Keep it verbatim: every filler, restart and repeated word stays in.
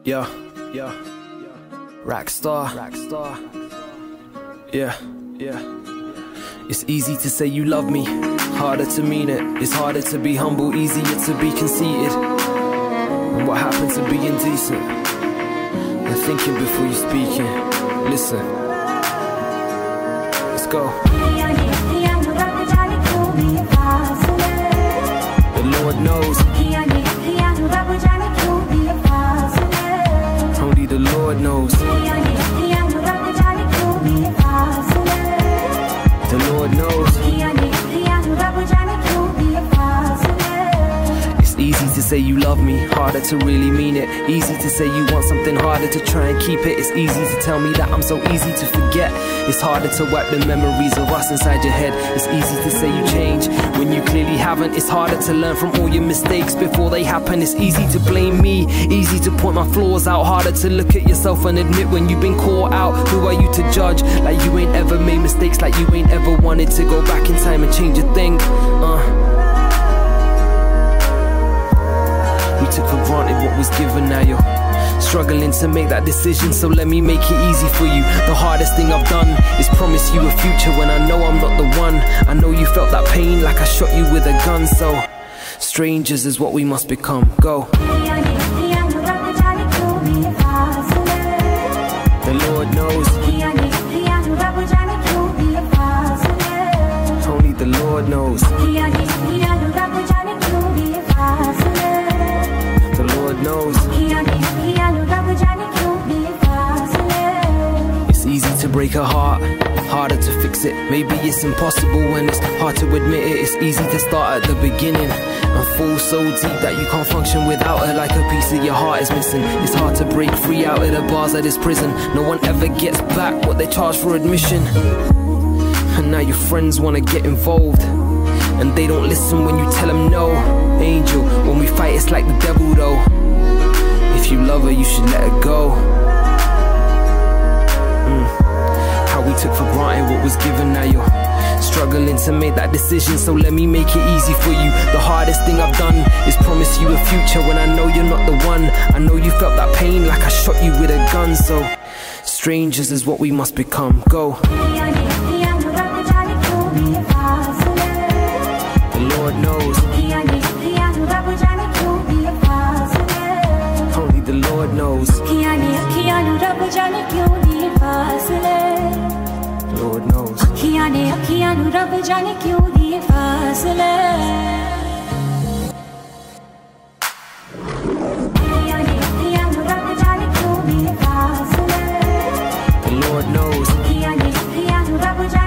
Yeah, yeah, Rockstar, Rockstar. Yeah, yeah. It's easy to say you love me, harder to mean it. It's harder to be humble, easier to be conceited. And what happened to being decent? And thinking before you speaking. Listen, let's go. The Lord knows. Only the Lord knows. The Lord knows. It's easy to say you love me, harder to really mean it. Easy to say you want something, harder to try and keep it. It's easy to tell me that I'm so easy to forget. It's harder to wipe the memories of us inside your head. It's easy to say you change when you clearly haven't. It's harder to learn from all your mistakes before they happen. It's easy to blame me, easy to point my flaws out. Harder to look at yourself and admit when you've been caught out. Who are you to judge? Like you ain't ever made mistakes, like you ain't ever wanted to go back in time and change a thing. Uh We took for granted what was given, now you're struggling to make that decision, so let me make it easy for you. The hardest thing I've done is promise you a future when I know I'm not the one. I know you felt that pain like I shot you with a gun, so strangers is what we must become. Go. The Lord knows. Only the Lord knows. Knows. It's easy to break a heart, harder to fix it. Maybe it's impossible when it's hard to admit it. It's easy to start at the beginning and fall so deep that you can't function without her, like a piece of your heart is missing. It's hard to break free out of the bars of this prison. No one ever gets back what they charge for admission. And now your friends wanna get involved, and they don't listen when you tell them no. Angel, when we fight it's like the devil though. If you love her, you should let her go. mm. How we took for granted what was given, now you're struggling to make that decision, so let me make it easy for you. The hardest thing I've done is promise you a future when I know you're not the one. I know you felt that pain like I shot you with a gun, so strangers is what we must become. Go. The Lord knows. Only the Lord knows. Lord knows. The Lord knows.